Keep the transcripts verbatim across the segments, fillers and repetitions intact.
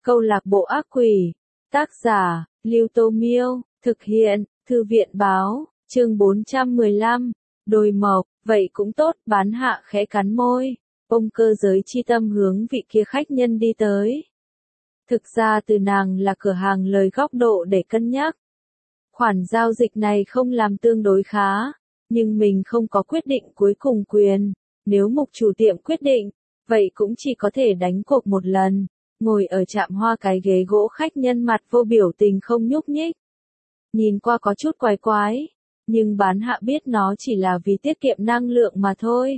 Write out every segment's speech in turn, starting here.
Câu lạc bộ ác quỷ. Tác giả, Lưu Tô Miêu. Thực hiện, Thư viện báo. Chương bốn trăm mười lăm. Đồi mộc. Vậy cũng tốt. Bán hạ khẽ cắn môi. Ông cơ giới chi tâm hướng vị kia khách nhân đi tới. Thực ra từ nàng là cửa hàng lời góc độ để cân nhắc. Khoản giao dịch này không làm tương đối khá, nhưng mình không có quyết định cuối cùng quyền. Nếu mục chủ tiệm quyết định, vậy cũng chỉ có thể đánh cuộc một lần. Ngồi ở trạm hoa cái ghế gỗ khách nhân mặt vô biểu tình không nhúc nhích. Nhìn qua có chút quái quái, nhưng bán hạ biết nó chỉ là vì tiết kiệm năng lượng mà thôi.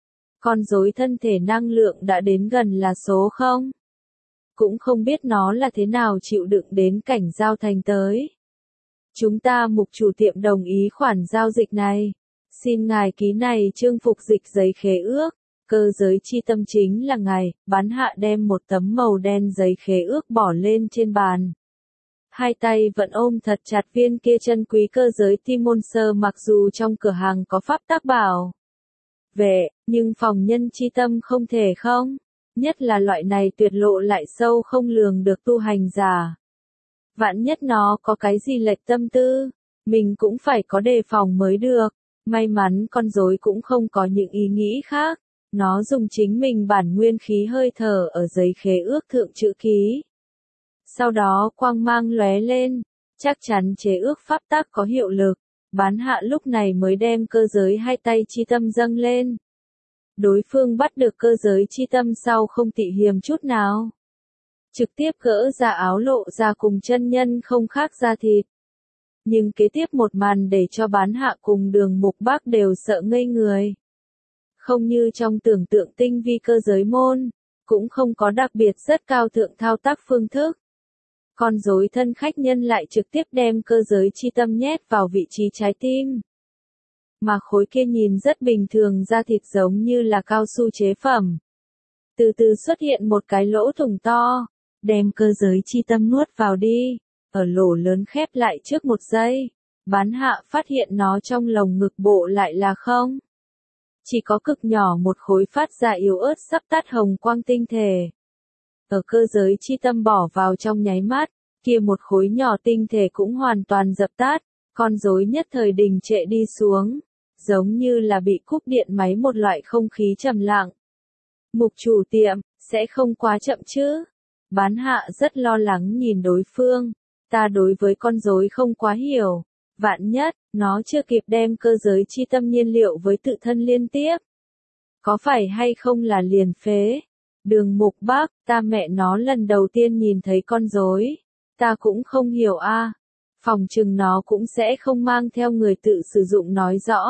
Con rối thân thể năng lượng đã đến gần là số không. Cũng không biết nó là thế nào chịu đựng đến cảnh giao thành tới. Chúng ta mục chủ tiệm đồng ý khoản giao dịch này. Xin ngài ký này chương phục dịch giấy khế ước. Cơ giới chi tâm chính là ngài. Bán hạ đem một tấm màu đen giấy khế ước bỏ lên trên bàn. Hai tay vẫn ôm thật chặt viên kia chân quý cơ giới Timon Sơ, mặc dù trong cửa hàng có pháp tác bảo vệ, nhưng phòng nhân chi tâm không thể không. Nhất là loại này tuyệt lộ lại sâu không lường được tu hành giả. Vạn nhất nó có cái gì lệch tâm tư, mình cũng phải có đề phòng mới được. May mắn con rối cũng không có những ý nghĩ khác. Nó dùng chính mình bản nguyên khí hơi thở ở giấy khế ước thượng chữ ký. Sau đó quang mang lóe lên, chắc chắn chế ước pháp tác có hiệu lực. Bán hạ lúc này mới đem cơ giới hai tay chi tâm dâng lên. Đối phương bắt được cơ giới chi tâm sau không tị hiềm chút nào. Trực tiếp gỡ ra áo lộ ra cùng chân nhân không khác da thịt. Nhưng kế tiếp một màn để cho bán hạ cùng Đường Mục Bác đều sợ ngây người. Không như trong tưởng tượng tinh vi cơ giới môn, cũng không có đặc biệt rất cao thượng thao tác phương thức. Con rối thân khách nhân lại trực tiếp đem cơ giới chi tâm nhét vào vị trí trái tim. Mà khối kia nhìn rất bình thường da thịt giống như là cao su chế phẩm. Từ từ xuất hiện một cái lỗ thủng to, đem cơ giới chi tâm nuốt vào đi. Ở lỗ lớn khép lại trước một giây, bán hạ phát hiện nó trong lồng ngực bộ lại là không. Chỉ có cực nhỏ một khối phát ra yếu ớt sắp tắt hồng quang tinh thể. Ở cơ giới chi tâm bỏ vào trong nháy mắt, kia một khối nhỏ tinh thể cũng hoàn toàn dập tắt, con rối nhất thời đình trệ đi xuống, giống như là bị cúp điện máy một loại không khí trầm lặng. Mục chủ tiệm, sẽ không quá chậm chứ? Bán hạ rất lo lắng nhìn đối phương, ta đối với con rối không quá hiểu, vạn nhất, nó chưa kịp đem cơ giới chi tâm nhiên liệu với tự thân liên tiếp. Có phải hay không là liền phế? Đường Mục Bác, ta mẹ nó lần đầu tiên nhìn thấy con rối, ta cũng không hiểu a. À. Phòng chừng nó cũng sẽ không mang theo người tự sử dụng nói rõ.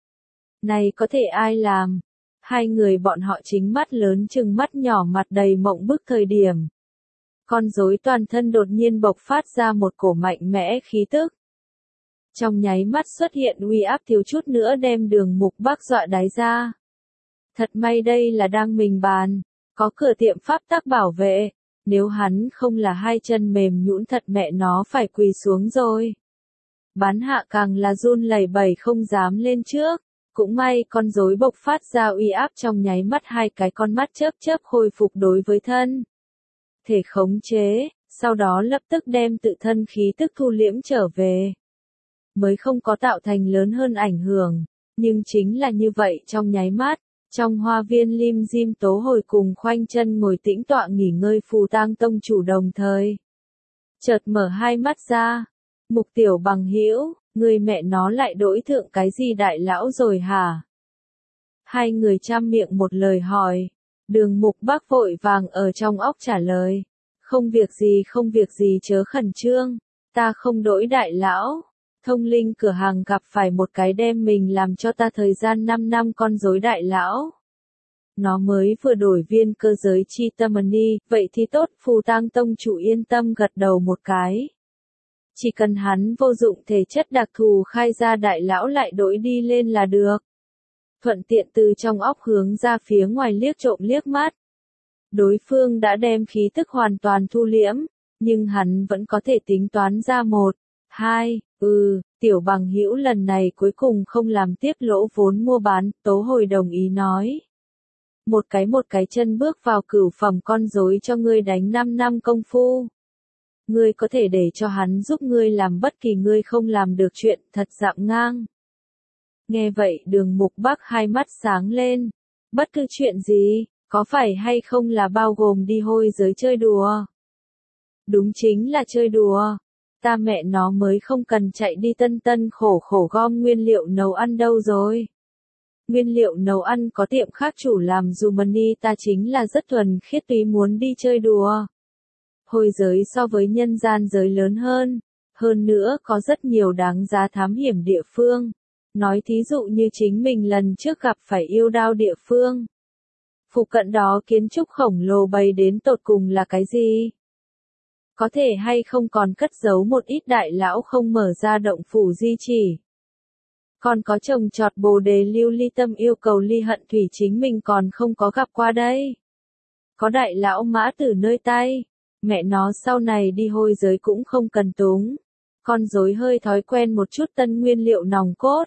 Này có thể ai làm? Hai người bọn họ chính mắt lớn chừng mắt nhỏ mặt đầy mộng bức thời điểm. Con rối toàn thân đột nhiên bộc phát ra một cổ mạnh mẽ khí tức. Trong nháy mắt xuất hiện uy áp thiếu chút nữa đem Đường Mục Bác dọa đái ra. Thật may đây là đang mình bàn, có cửa tiệm pháp tác bảo vệ, nếu hắn không là hai chân mềm nhũn thật mẹ nó phải quỳ xuống rồi. Bán hạ càng là run lẩy bẩy không dám lên trước, cũng may con rối bộc phát ra uy áp trong nháy mắt hai cái con mắt chớp chớp khôi phục đối với thân thể khống chế, sau đó lập tức đem tự thân khí tức thu liễm trở về. Mới không có tạo thành lớn hơn ảnh hưởng, nhưng chính là như vậy trong nháy mắt, trong hoa viên lim dim tố hồi cùng khoanh chân ngồi tĩnh tọa nghỉ ngơi Phù Tang tông chủ đồng thời. Chợt mở hai mắt ra, Mục tiểu bằng hữu, người mẹ nó lại đổi thượng cái gì đại lão rồi hả? Hai người trăm miệng một lời hỏi, Đường Mục Bác vội vàng ở trong óc trả lời, không việc gì không việc gì chớ khẩn trương, ta không đổi đại lão. Thông linh cửa hàng gặp phải một cái đem mình làm cho ta thời gian năm năm con rối đại lão. Nó mới vừa đổi viên cơ giới chi tâm ni, vậy thì tốt, Phù Tang tông chủ yên tâm gật đầu một cái. Chỉ cần hắn vô dụng thể chất đặc thù khai ra đại lão lại đổi đi lên là được. Thuận tiện từ trong óc hướng ra phía ngoài liếc trộm liếc mắt. Đối phương đã đem khí tức hoàn toàn thu liễm, nhưng hắn vẫn có thể tính toán ra một, hai, ừ, tiểu bằng hữu lần này cuối cùng không làm tiếp lỗ vốn mua bán, Tố Hồi đồng ý nói. một cái một cái chân bước vào cửu phẩm con rối cho ngươi đánh năm năm công phu. Ngươi có thể để cho hắn giúp ngươi làm bất kỳ ngươi không làm được chuyện, thật dạm ngang. Nghe vậy Đường Mục Bắc hai mắt sáng lên. Bất cứ chuyện gì, có phải hay không là bao gồm đi hôi giới chơi đùa? Đúng chính là chơi đùa. Ta mẹ nó mới không cần chạy đi tân tân khổ khổ gom nguyên liệu nấu ăn đâu rồi. Nguyên liệu nấu ăn có tiệm khác chủ làm dù money ta chính là rất thuần khiết túy muốn đi chơi đùa. Hôi giới so với nhân gian giới lớn hơn. Hơn nữa có rất nhiều đáng giá thám hiểm địa phương. Nói thí dụ như chính mình lần trước gặp phải yêu đao địa phương. Phụ cận đó kiến trúc khổng lồ bày đến tột cùng là cái gì? Có thể hay không còn cất giấu một ít đại lão không mở ra động phủ di chỉ. Còn có trồng trọt bồ đề lưu ly tâm yêu cầu ly hận thủy chính mình còn không có gặp qua đây. Có đại lão mã từ nơi tay. Mẹ nó sau này đi hôi giới cũng không cần túng. Con rối hơi thói quen một chút tân nguyên liệu nòng cốt.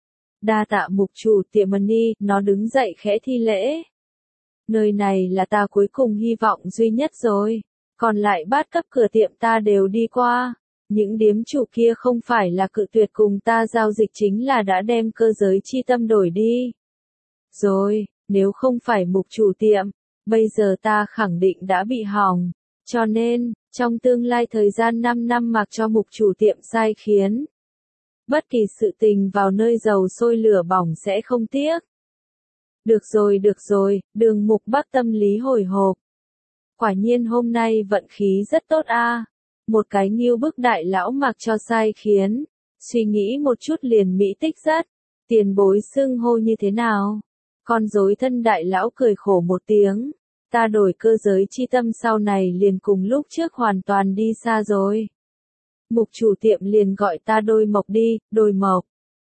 Đa tạ mục chủ tiệm money, nó đứng dậy khẽ thi lễ. Nơi này là ta cuối cùng hy vọng duy nhất rồi. Còn lại bát cấp cửa tiệm ta đều đi qua. Những điếm chủ kia không phải là cự tuyệt cùng ta giao dịch chính là đã đem cơ giới chi tâm đổi đi. Rồi, nếu không phải mục chủ tiệm, bây giờ ta khẳng định đã bị hỏng. Cho nên, trong tương lai thời gian năm năm mặc cho mục chủ tiệm sai khiến. Bất kỳ sự tình vào nơi dầu sôi lửa bỏng sẽ không tiếc. Được rồi được rồi, Đường Mục Bắc tâm lý hồi hộp. Quả nhiên hôm nay vận khí rất tốt a. Một cái nghiêu bức đại lão mặc cho sai khiến. Suy nghĩ một chút liền mỹ tích rất. Tiền bối xưng hô như thế nào? Con rối thân đại lão cười khổ một tiếng. Ta đổi cơ giới chi tâm sau này liền cùng lúc trước hoàn toàn đi xa rồi. Mục chủ tiệm liền gọi ta Đôi Mộc đi, Đôi Mộc.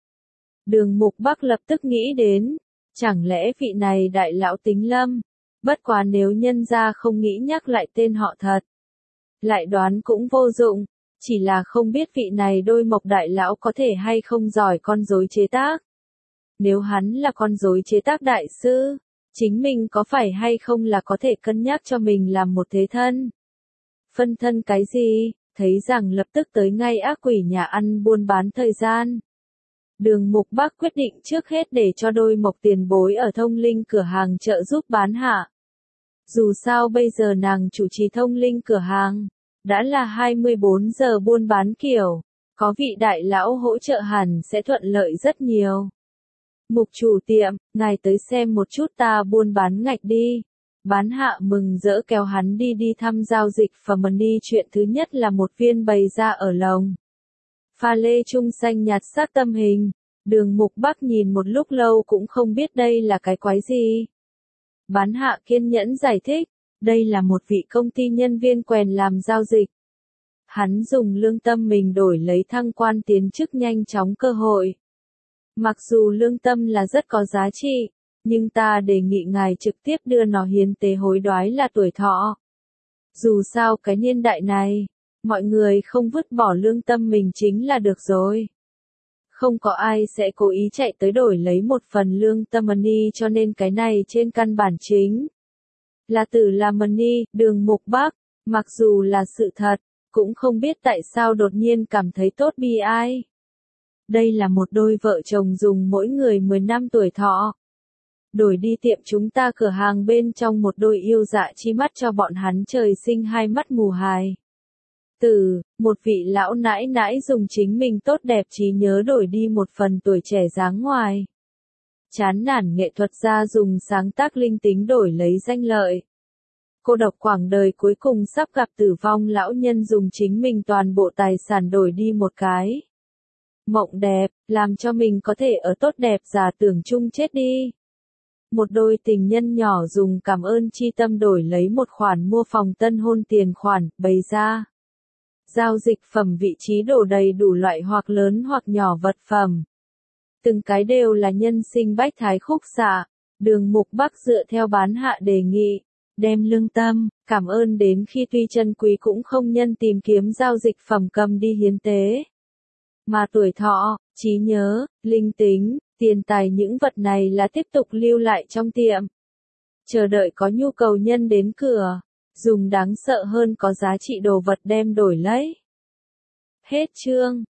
Đường Mục Bắc lập tức nghĩ đến. Chẳng lẽ vị này đại lão tính lâm? Bất quá nếu nhân gia không nghĩ nhắc lại tên họ thật. Lại đoán cũng vô dụng. Chỉ là không biết vị này Đôi Mộc đại lão có thể hay không giỏi con rối chế tác. Nếu hắn là con rối chế tác đại sư, chính mình có phải hay không là có thể cân nhắc cho mình làm một thế thân? Phân thân cái gì? Thấy rằng lập tức tới ngay ác quỷ nhà ăn buôn bán thời gian. Đường Mục Bắc quyết định trước hết để cho Đôi Mộc tiền bối ở thông linh cửa hàng trợ giúp bán hạ. Dù sao bây giờ nàng chủ trì thông linh cửa hàng, đã là hai mươi bốn giờ buôn bán kiểu, có vị đại lão hỗ trợ hẳn sẽ thuận lợi rất nhiều. Mục chủ tiệm, ngài tới xem một chút ta buôn bán ngạch đi. Bán hạ mừng rỡ kéo hắn đi đi thăm giao dịch và money chuyện thứ nhất là một viên bày ra ở lồng. Pha lê trung xanh nhạt sắc tâm hình, Đường Mục Bắc nhìn một lúc lâu cũng không biết đây là cái quái gì. Bán hạ kiên nhẫn giải thích, đây là một vị công ty nhân viên quèn làm giao dịch. Hắn dùng lương tâm mình đổi lấy thăng quan tiến chức nhanh chóng cơ hội. Mặc dù lương tâm là rất có giá trị, nhưng ta đề nghị ngài trực tiếp đưa nó hiến tế hối đoái là tuổi thọ. Dù sao cái niên đại này, mọi người không vứt bỏ lương tâm mình chính là được rồi. Không có ai sẽ cố ý chạy tới đổi lấy một phần lương tâm money cho nên cái này trên căn bản chính là từ là money, Đường Mục Bắc, mặc dù là sự thật, cũng không biết tại sao đột nhiên cảm thấy tốt bi ai. Đây là một đôi vợ chồng dùng mỗi người mười năm tuổi thọ. Đổi đi tiệm chúng ta cửa hàng bên trong một đôi yêu dạ chi mắt cho bọn hắn trời sinh hai mắt mù hài. Từ, một vị lão nãi nãi dùng chính mình tốt đẹp trí nhớ đổi đi một phần tuổi trẻ dáng ngoài. Chán nản nghệ thuật gia dùng sáng tác linh tính đổi lấy danh lợi. Cô độc quãng đời cuối cùng sắp gặp tử vong lão nhân dùng chính mình toàn bộ tài sản đổi đi một cái mộng đẹp, làm cho mình có thể ở tốt đẹp giả tưởng chung chết đi. Một đôi tình nhân nhỏ dùng cảm ơn chi tâm đổi lấy một khoản mua phòng tân hôn tiền khoản, bày ra. Giao dịch phẩm vị trí đổ đầy đủ loại hoặc lớn hoặc nhỏ vật phẩm. Từng cái đều là nhân sinh bách thái khúc xạ. Đường Mục Bắc dựa theo bán hạ đề nghị, đem lương tâm, cảm ơn đến khi tuy chân quý cũng không nhân tìm kiếm giao dịch phẩm cầm đi hiến tế. Mà tuổi thọ, trí nhớ, linh tính, tiền tài những vật này là tiếp tục lưu lại trong tiệm. chờ đợi có nhu cầu nhân đến cửa, dùng đáng sợ hơn có giá trị đồ vật đem đổi lấy. Hết chương.